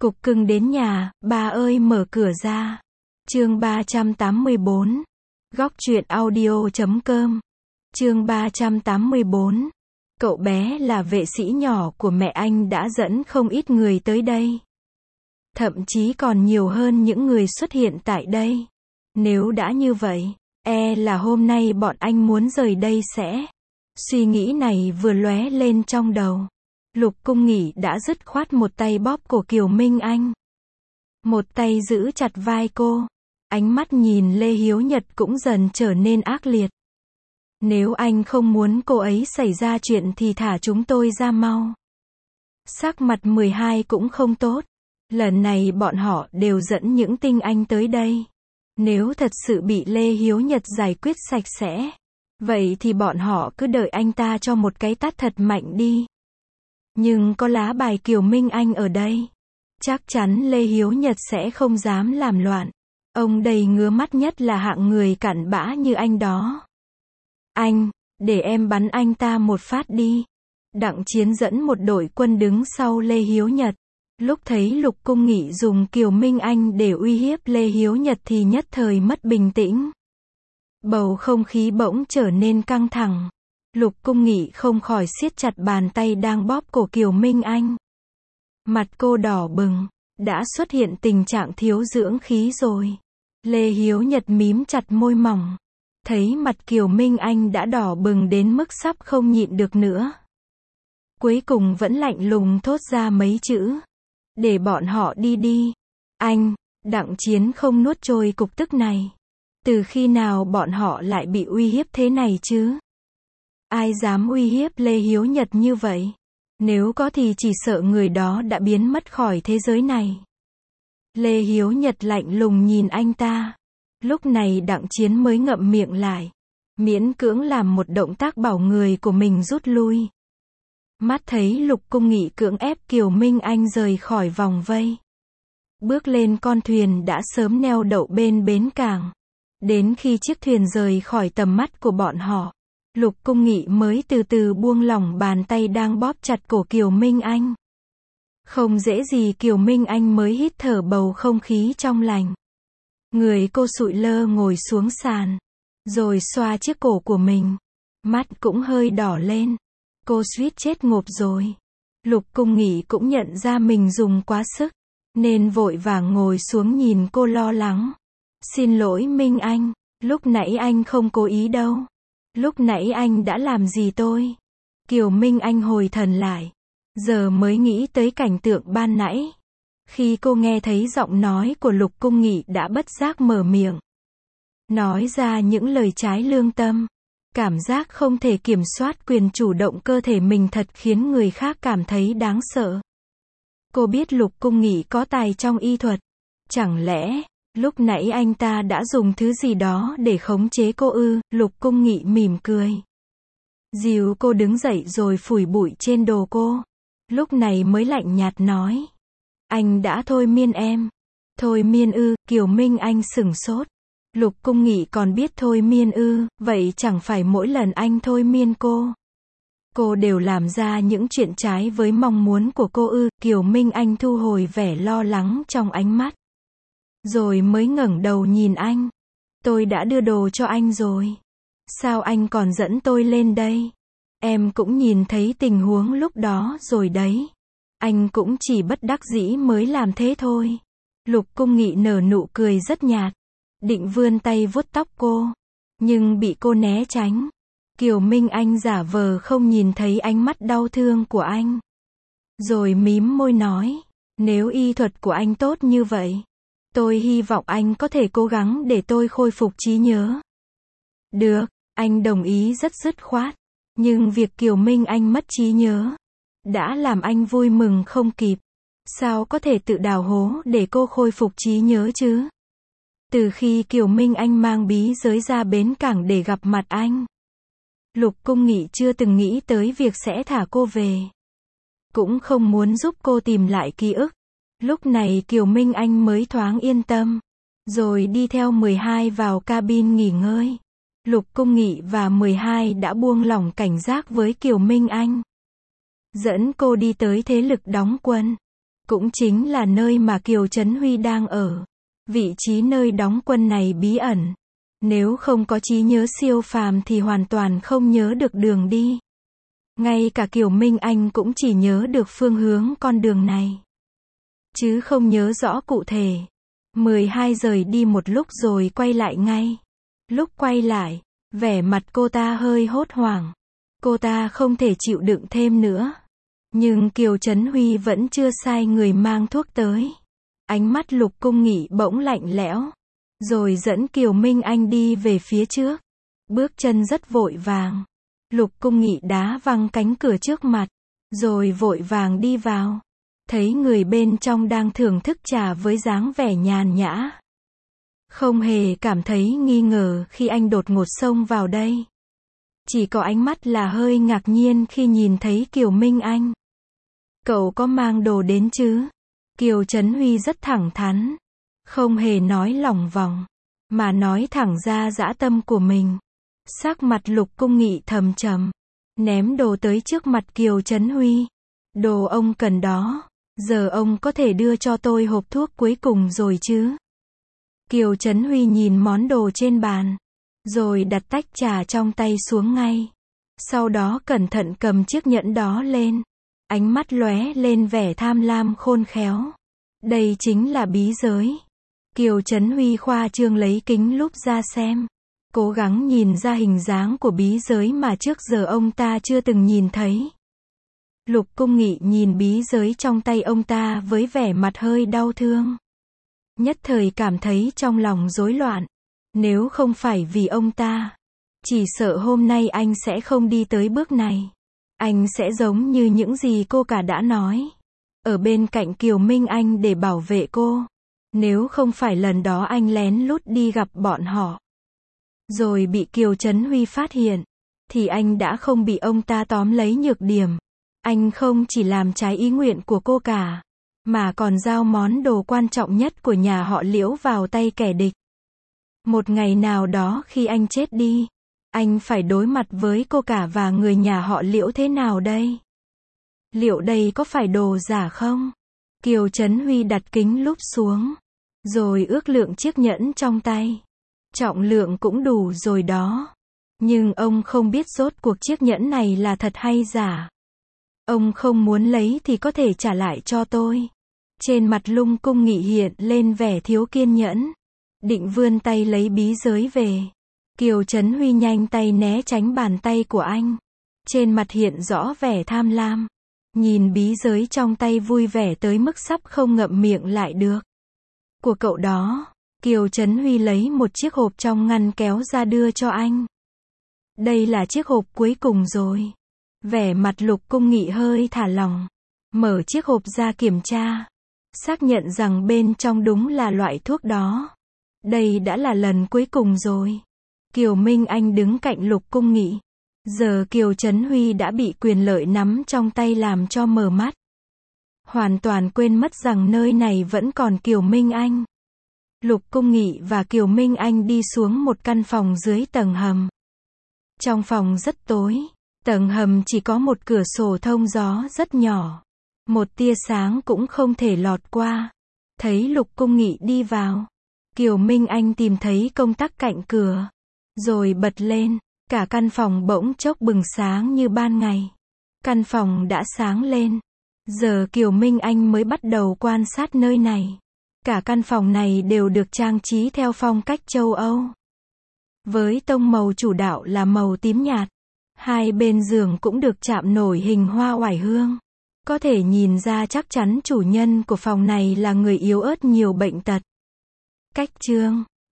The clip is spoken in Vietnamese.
Cục cưng đến nhà, ba ơi mở cửa ra. Chương 384. Góc truyện audio.com. Chương 384. Cậu bé là vệ sĩ nhỏ của mẹ anh đã dẫn không ít người tới đây. Thậm chí còn nhiều hơn những người xuất hiện tại đây. Nếu đã như vậy, là hôm nay bọn anh muốn rời đây sẽ. Suy nghĩ này vừa lóe lên trong đầu. Lục Cung Nghị đã dứt khoát một tay bóp cổ Kiều Minh Anh. Một tay giữ chặt vai cô. Ánh mắt nhìn Lê Hiếu Nhật cũng dần trở nên ác liệt. Nếu anh không muốn cô ấy xảy ra chuyện thì thả chúng tôi ra mau. Sắc mặt 12 cũng không tốt. Lần này bọn họ đều dẫn những tinh anh tới đây. Nếu thật sự bị Lê Hiếu Nhật giải quyết sạch sẽ, vậy thì bọn họ cứ đợi anh ta cho một cái tát thật mạnh đi. Nhưng có lá bài Kiều Minh Anh ở đây, chắc chắn Lê Hiếu Nhật sẽ không dám làm loạn. Ông đầy ngứa mắt nhất là hạng người cặn bã như anh đó. Anh, để em bắn anh ta một phát đi. Đặng Chiến dẫn một đội quân đứng sau Lê Hiếu Nhật. Lúc thấy Lục Cung Nghị dùng Kiều Minh Anh để uy hiếp Lê Hiếu Nhật thì nhất thời mất bình tĩnh. Bầu không khí bỗng trở nên căng thẳng. Lục Cung Nghị không khỏi siết chặt bàn tay đang bóp cổ Kiều Minh Anh. Mặt cô đỏ bừng, đã xuất hiện tình trạng thiếu dưỡng khí rồi. Lê Hiếu Nhật mím chặt môi mỏng. Thấy mặt Kiều Minh Anh đã đỏ bừng đến mức sắp không nhịn được nữa. Cuối cùng vẫn lạnh lùng thốt ra mấy chữ. Để bọn họ đi đi. Anh, Đặng Chiến không nuốt trôi cục tức này. Từ khi nào bọn họ lại bị uy hiếp thế này chứ? Ai dám uy hiếp Lê Hiếu Nhật như vậy? Nếu có thì chỉ sợ người đó đã biến mất khỏi thế giới này. Lê Hiếu Nhật lạnh lùng nhìn anh ta. Lúc này Đặng Chiến mới ngậm miệng lại. Miễn cưỡng làm một động tác bảo người của mình rút lui. Mắt thấy Lục Cung Nghị cưỡng ép Kiều Minh Anh rời khỏi vòng vây. Bước lên con thuyền đã sớm neo đậu bên bến cảng. Đến khi chiếc thuyền rời khỏi tầm mắt của bọn họ, Lục Cung Nghị mới từ từ buông lỏng bàn tay đang bóp chặt cổ Kiều Minh Anh. Không dễ gì Kiều Minh Anh mới hít thở bầu không khí trong lành. Người cô sụi lơ ngồi xuống sàn, rồi xoa chiếc cổ của mình. Mắt cũng hơi đỏ lên. Cô suýt chết ngộp rồi. Lục Cung Nghị cũng nhận ra mình dùng quá sức, nên vội vàng ngồi xuống nhìn cô lo lắng. Xin lỗi Minh Anh, lúc nãy anh không cố ý đâu. Lúc nãy anh đã làm gì tôi? Kiều Minh Anh hồi thần lại. Giờ mới nghĩ tới cảnh tượng ban nãy. Khi cô nghe thấy giọng nói của Lục Cung Nghị đã bất giác mở miệng. Nói ra những lời trái lương tâm. Cảm giác không thể kiểm soát quyền chủ động cơ thể mình thật khiến người khác cảm thấy đáng sợ. Cô biết Lục Cung Nghị có tài trong y thuật. Chẳng lẽ, lúc nãy anh ta đã dùng thứ gì đó để khống chế cô ư? Lục Cung Nghị mỉm cười. Dìu cô đứng dậy rồi phủi bụi trên đồ cô. Lúc này mới lạnh nhạt nói. Anh đã thôi miên em. Thôi miên ư? Kiều Minh Anh sửng sốt. Lục Cung Nghị còn biết thôi miên ư? Vậy chẳng phải mỗi lần anh thôi miên cô đều làm ra những chuyện trái với mong muốn của cô ư? Kiều Minh Anh thu hồi vẻ lo lắng trong ánh mắt. Rồi mới ngẩng đầu nhìn anh. Tôi đã đưa đồ cho anh rồi. Sao anh còn dẫn tôi lên đây? Em cũng nhìn thấy tình huống lúc đó rồi đấy. Anh cũng chỉ bất đắc dĩ mới làm thế thôi. Lục Cung Nghị nở nụ cười rất nhạt. Định vươn tay vuốt tóc cô. Nhưng bị cô né tránh. Kiều Minh Anh giả vờ không nhìn thấy ánh mắt đau thương của anh. Rồi mím môi nói. Nếu y thuật của anh tốt như vậy, tôi hy vọng anh có thể cố gắng để tôi khôi phục trí nhớ. Được, anh đồng ý rất dứt khoát. Nhưng việc Kiều Minh Anh mất trí nhớ đã làm anh vui mừng không kịp. Sao có thể tự đào hố để cô khôi phục trí nhớ chứ? Từ khi Kiều Minh Anh mang bí giới ra bến cảng để gặp mặt anh, Lục Cung Nghị chưa từng nghĩ tới việc sẽ thả cô về. Cũng không muốn giúp cô tìm lại ký ức. Lúc này Kiều Minh Anh mới thoáng yên tâm. Rồi đi theo 12 vào cabin nghỉ ngơi. Lục Cung Nghị và 12 đã buông lỏng cảnh giác với Kiều Minh Anh. Dẫn cô đi tới thế lực đóng quân. cũng chính là nơi mà Kiều Trấn Huy đang ở. Vị trí nơi đóng quân này bí ẩn. Nếu không có trí nhớ siêu phàm thì hoàn toàn không nhớ được đường đi. Ngay cả Kiều Minh Anh cũng chỉ nhớ được phương hướng con đường này, chứ không nhớ rõ cụ thể. 12 rời đi một lúc rồi quay lại ngay. Lúc quay lại, vẻ mặt cô ta hơi hốt hoảng. Cô ta không thể chịu đựng thêm nữa. Nhưng Kiều Trấn Huy vẫn chưa sai người mang thuốc tới. Ánh mắt Lục Cung Nghị bỗng lạnh lẽo, rồi dẫn Kiều Minh Anh đi về phía trước. Bước chân rất vội vàng. Lục Cung Nghị đá văng cánh cửa trước mặt, rồi vội vàng đi vào. Thấy người bên trong đang thưởng thức trà với dáng vẻ nhàn nhã. Không hề cảm thấy nghi ngờ khi anh đột ngột xông vào đây. Chỉ có ánh mắt là hơi ngạc nhiên khi nhìn thấy Kiều Minh Anh. Cậu có mang đồ đến chứ? Kiều Trấn Huy rất thẳng thắn. Không hề nói lỏng vòng, mà nói thẳng ra dã tâm của mình. Sắc mặt Lục Cung Nghị thầm trầm, ném đồ tới trước mặt Kiều Trấn Huy. Đồ ông cần đó. Giờ ông có thể đưa cho tôi hộp thuốc cuối cùng rồi chứ? Kiều Trấn Huy nhìn món đồ trên bàn, rồi đặt tách trà trong tay xuống ngay. Sau đó cẩn thận cầm chiếc nhẫn đó lên. Ánh mắt lóe lên vẻ tham lam khôn khéo. Đây chính là bí giới. Kiều Trấn Huy khoa trương lấy kính lúp ra xem. Cố gắng nhìn ra hình dáng của bí giới mà trước giờ ông ta chưa từng nhìn thấy. Lục Cung Nghị nhìn bí giới trong tay ông ta với vẻ mặt hơi đau thương. Nhất thời cảm thấy trong lòng rối loạn. Nếu không phải vì ông ta, chỉ sợ hôm nay anh sẽ không đi tới bước này. Anh sẽ giống như những gì cô cả đã nói, ở bên cạnh Kiều Minh Anh để bảo vệ cô. Nếu không phải lần đó anh lén lút đi gặp bọn họ, rồi bị Kiều Trấn Huy phát hiện, thì anh đã không bị ông ta tóm lấy nhược điểm. Anh không chỉ làm trái ý nguyện của cô cả, mà còn giao món đồ quan trọng nhất của nhà họ Liễu vào tay kẻ địch. Một ngày nào đó khi anh chết đi, anh phải đối mặt với cô cả và người nhà họ Liễu thế nào đây? Liệu đây có phải đồ giả không? Kiều Trấn Huy đặt kính lúp xuống, rồi ước lượng chiếc nhẫn trong tay. Trọng lượng cũng đủ rồi đó. Nhưng ông không biết rốt cuộc chiếc nhẫn này là thật hay giả. Ông không muốn lấy thì có thể trả lại cho tôi. Trên mặt Lục Cung Nghị hiện lên vẻ thiếu kiên nhẫn, định vươn tay lấy bí giới về. Kiều Trấn Huy nhanh tay né tránh bàn tay của anh. Trên mặt hiện rõ vẻ tham lam. Nhìn bí giới trong tay vui vẻ tới mức sắp không ngậm miệng lại được. Của cậu đó. Kiều Trấn Huy lấy một chiếc hộp trong ngăn kéo ra đưa cho anh. Đây là chiếc hộp cuối cùng rồi. Vẻ mặt Lục Cung Nghị hơi thả lỏng. Mở chiếc hộp ra kiểm tra. Xác nhận rằng bên trong đúng là loại thuốc đó. Đây đã là lần cuối cùng rồi. Kiều Minh Anh đứng cạnh Lục Cung Nghị. Giờ Kiều Trấn Huy đã bị quyền lợi nắm trong tay làm cho mờ mắt. Hoàn toàn quên mất rằng nơi này vẫn còn Kiều Minh Anh. Lục Cung Nghị và Kiều Minh Anh đi xuống một căn phòng dưới tầng hầm. Trong phòng rất tối. Tầng hầm chỉ có một cửa sổ thông gió rất nhỏ. Một tia sáng cũng không thể lọt qua. Thấy Lục Cung Nghị đi vào, Kiều Minh Anh tìm thấy công tắc cạnh cửa, rồi bật lên. Cả căn phòng bỗng chốc bừng sáng như ban ngày. Căn phòng đã sáng lên. Giờ Kiều Minh Anh mới bắt đầu quan sát nơi này. Cả căn phòng này đều được trang trí theo phong cách châu Âu. Với tông màu chủ đạo là màu tím nhạt. Hai bên giường cũng được chạm nổi hình hoa oải hương. Có thể nhìn ra chắc chắn chủ nhân của phòng này là người yếu ớt nhiều bệnh tật. Cách chương